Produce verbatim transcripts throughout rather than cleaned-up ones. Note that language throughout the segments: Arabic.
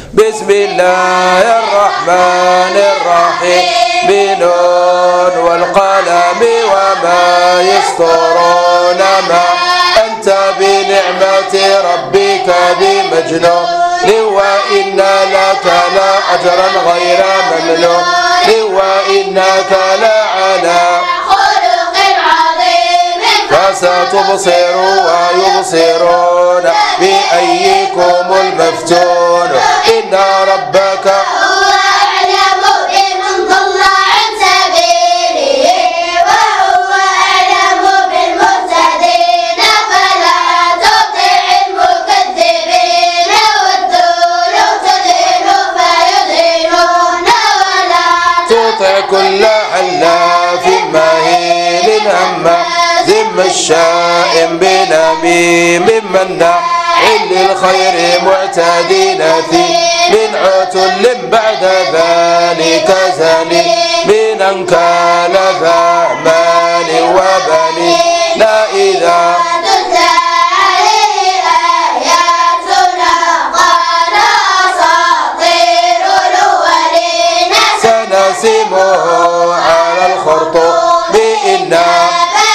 بسم الله الرحمن الرحيم بنون والقلم وما يسطرون ما أنت بنعمة ربك بمجنون وإن لك لأجرا غير ممنون وإنك لعلى خلق عظيم فستبصر ويبصرون بأيكم المفتون إن ربك هو أعلم بمن ضل عن سبيله وهو أعلم بالمهتدين فلا تطع المكذبين ودوا لو تدهن فيدهنون ولا تطع كل حلاف مهين هماز مشاء بنميم مناع للخير معتد أثيم عتل بعد ذلك زني من أن كان ذا مال وبنين لا إذا تتلى عليه آياتنا قال أساطير الأولين سنسمه على الخرطوم إنا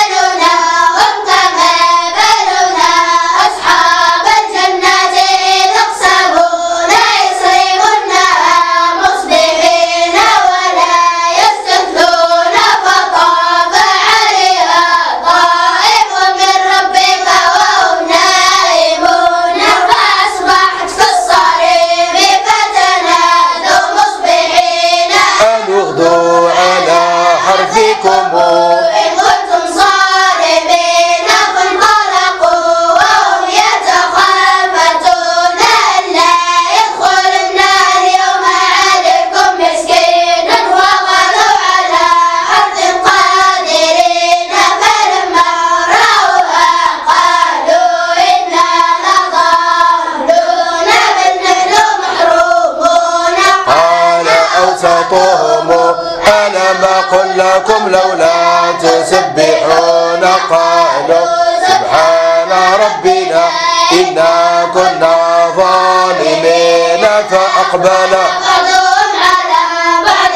ألم أقل لكم لولا تسبحون قالوا سبحان ربنا إنا كنا ظالمين فأقبل بعضهم على بعض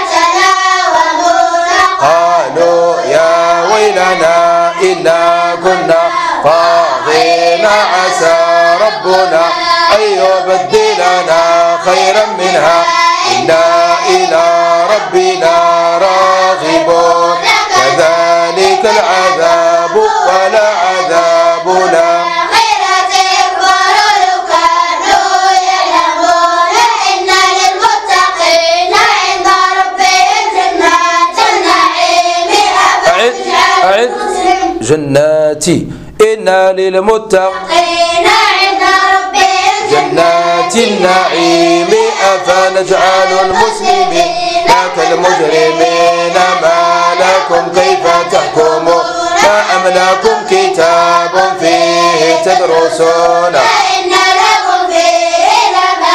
يتلاومون قالوا يا ويلنا إنا كنا طاغين عسى ربنا أن يبدلنا خيرا منها إنا إلى ربنا راغبون كذلك العذاب ولعذابنا خيرة أكبر لو كانوا يعلمون إن للمتقين عند ربهم جنات النعيم أعد جناتي إن للمتقين عند ربهم جنات النعيم أفنجعل المسلمين كالمجرمين ما لكم كيف تحكمون ما أم لكم كتاب فيه تدرسون إن لكم فيه لما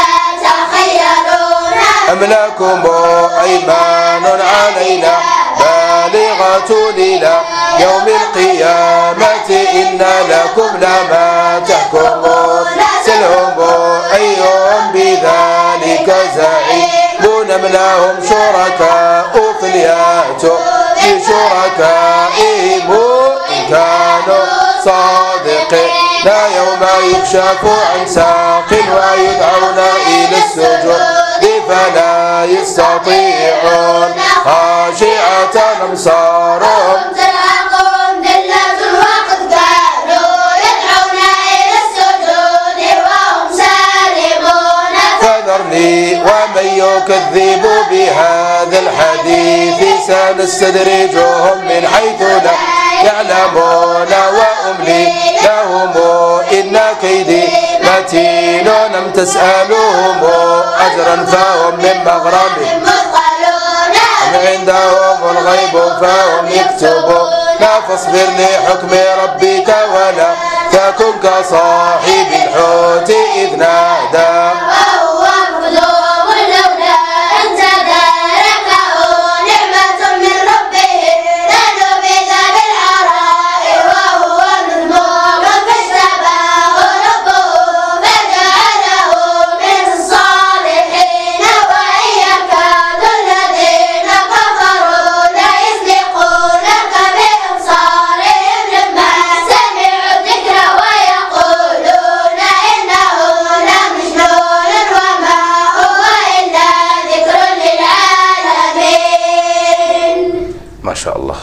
تخيرون أم لكم أيمان علينا بالغة إلى يوم القيامة إن لكم لما تحكمون سلهم أيهم بذلك زعيم أم لهم شركاء فليأتوا بشركائهم إن كانوا صادقين لا يوم يكشف عن ساق ويدعون إلى السجود فلا يستطيعون خاشعة أبصارهم ترهقهم ذلة وقد كانوا يدعون إلى السجود وهم سالمون فذرني ومن يكذب بهذا الحديث سنستدرجهم من حيث لا يعلمون وأملي لهم إن كيدي متين أم تسألهم أجرا فهم من مغرم أم عندهم الغيب فهم يكتبون لا فاصبر لحكم ربك ولا تكن كصاحب الحوت إذ نادى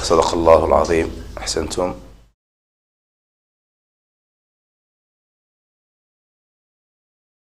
صدق الله العظيم. أحسنتم.